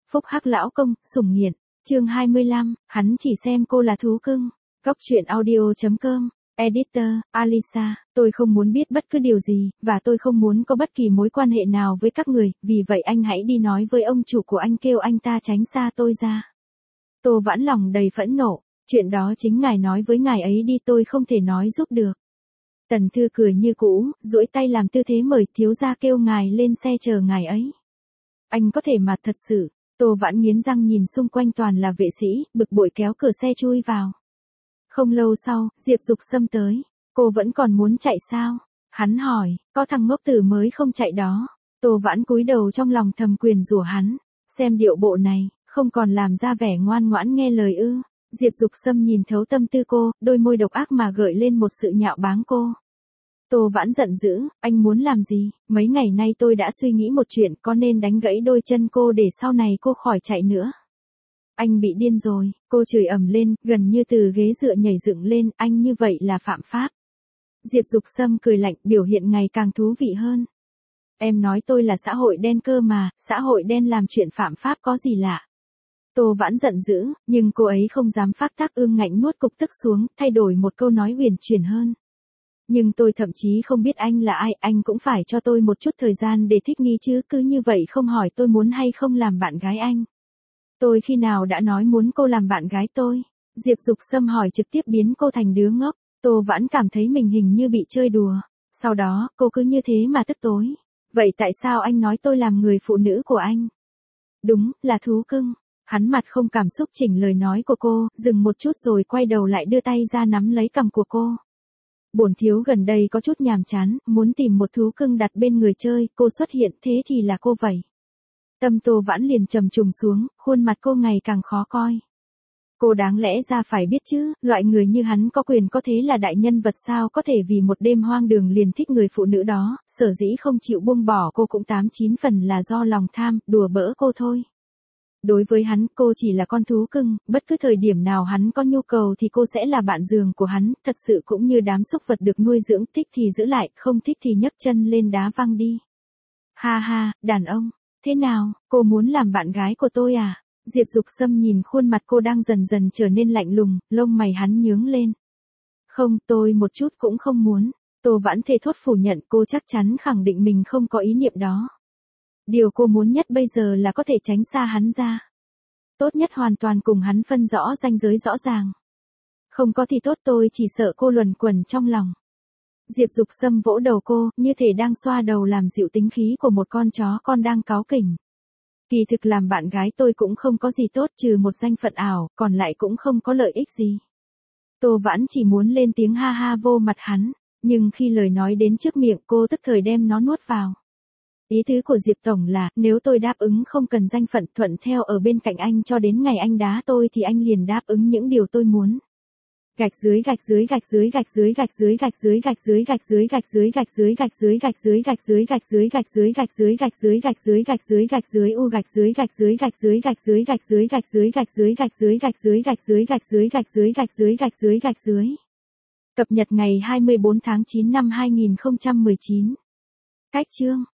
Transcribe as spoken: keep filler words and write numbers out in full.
Phúc Hắc lão công, sủng nghiện. Chương hai mươi lăm, hắn chỉ xem cô là thú cưng. Góc truyện audio chấm com. Editor, Alisa, tôi không muốn biết bất cứ điều gì, và tôi không muốn có bất kỳ mối quan hệ nào với các người, vì vậy anh hãy đi nói với ông chủ của anh kêu anh ta tránh xa tôi ra. Tô Vãn lòng đầy phẫn nộ, chuyện đó chính ngài nói với ngài ấy đi, tôi không thể nói giúp được. Tần Thư cười như cũ, duỗi tay làm tư thế mời thiếu gia kêu ngài lên xe chờ ngài ấy. Anh có thể mà thật sự. Tô Vãn nghiến răng nhìn xung quanh toàn là vệ sĩ, bực bội kéo cửa xe chui vào. Không lâu sau, Diệp Dục Sâm tới. Cô vẫn còn muốn chạy sao? Hắn hỏi, có thằng ngốc tử mới không chạy đó. Tô Vãn cúi đầu trong lòng thầm quyền rủa hắn. Xem điệu bộ này, không còn làm ra vẻ ngoan ngoãn nghe lời ư. Diệp Dục Sâm nhìn thấu tâm tư cô, đôi môi độc ác mà gợi lên một sự nhạo báng cô. Tô Vãn giận dữ, anh muốn làm gì? Mấy ngày nay tôi đã suy nghĩ một chuyện, có nên đánh gãy đôi chân cô để sau này cô khỏi chạy nữa. Anh bị điên rồi, cô chửi ầm lên, gần như từ ghế dựa nhảy dựng lên, anh như vậy là phạm pháp. Diệp Dục Sâm cười lạnh, biểu hiện ngày càng thú vị hơn. Em nói tôi là xã hội đen cơ mà, xã hội đen làm chuyện phạm pháp có gì lạ. Tô Vãn giận dữ, nhưng cô ấy không dám phát tác, ương ngạnh nuốt cục tức xuống, thay đổi một câu nói huyền chuyển hơn. Nhưng tôi thậm chí không biết anh là ai, anh cũng phải cho tôi một chút thời gian để thích nghi chứ, cứ như vậy không hỏi tôi muốn hay không làm bạn gái anh. Tôi khi nào đã nói muốn cô làm bạn gái tôi? Diệp Dục Sâm hỏi trực tiếp biến cô thành đứa ngốc. Tô Vãn cảm thấy mình hình như bị chơi đùa. Sau đó, cô cứ như thế mà tức tối. Vậy tại sao anh nói tôi làm người phụ nữ của anh? Đúng, là thú cưng. Hắn mặt không cảm xúc chỉnh lời nói của cô, dừng một chút rồi quay đầu lại đưa tay ra nắm lấy cằm của cô. Bổn thiếu gần đây có chút nhàm chán, muốn tìm một thú cưng đặt bên người chơi, cô xuất hiện thế thì là cô vậy. Tâm Tô Vãn liền trầm trùng xuống, khuôn mặt cô ngày càng khó coi. Cô đáng lẽ ra phải biết chứ, loại người như hắn có quyền có thế là đại nhân vật sao có thể vì một đêm hoang đường liền thích người phụ nữ đó, sở dĩ không chịu buông bỏ cô cũng tám chín phần là do lòng tham, đùa bỡ cô thôi. Đối với hắn, cô chỉ là con thú cưng, bất cứ thời điểm nào hắn có nhu cầu thì cô sẽ là bạn giường của hắn, thật sự cũng như đám súc vật được nuôi dưỡng, thích thì giữ lại, không thích thì nhấc chân lên đá văng đi. Ha ha, đàn ông, thế nào, cô muốn làm bạn gái của tôi à? Diệp Dục Sâm nhìn khuôn mặt cô đang dần dần trở nên lạnh lùng, lông mày hắn nhướng lên. Không, tôi một chút cũng không muốn. Tô Vãn thề thốt phủ nhận, cô chắc chắn khẳng định mình không có ý niệm đó. Điều cô muốn nhất bây giờ là có thể tránh xa hắn ra. Tốt nhất hoàn toàn cùng hắn phân rõ ranh giới rõ ràng. Không có thì tốt, tôi chỉ sợ cô luẩn quẩn trong lòng. Diệp Dục Sâm vỗ đầu cô, như thể đang xoa đầu làm dịu tính khí của một con chó con đang cáu kỉnh. Kỳ thực làm bạn gái tôi cũng không có gì tốt trừ một danh phận ảo, còn lại cũng không có lợi ích gì. Tô Vãn chỉ muốn lên tiếng ha ha vô mặt hắn, nhưng khi lời nói đến trước miệng cô tức thời đem nó nuốt vào. Ý tứ của Diệp Tổng là, nếu tôi đáp ứng không cần danh phận, thuận theo ở bên cạnh anh cho đến ngày anh đá tôi thì anh liền đáp ứng những điều tôi muốn. Gạch dưới gạch dưới gạch dưới gạch dưới gạch dưới gạch dưới gạch dưới gạch dưới gạch dưới gạch dưới gạch dưới gạch dưới gạch dưới gạch dưới gạch dưới gạch dưới gạch dưới gạch dưới gạch dưới gạch dưới u gạch dưới gạch dưới gạch dưới gạch dưới gạch dưới gạch dưới gạch dưới gạch dưới gạch dưới gạch dưới gạch dưới gạch dưới gạch dưới gạch dưới gạch dưới. Cập nhật ngày hai mươi bốn tháng chín năm hai nghìn không trăm mười chín. Cách chương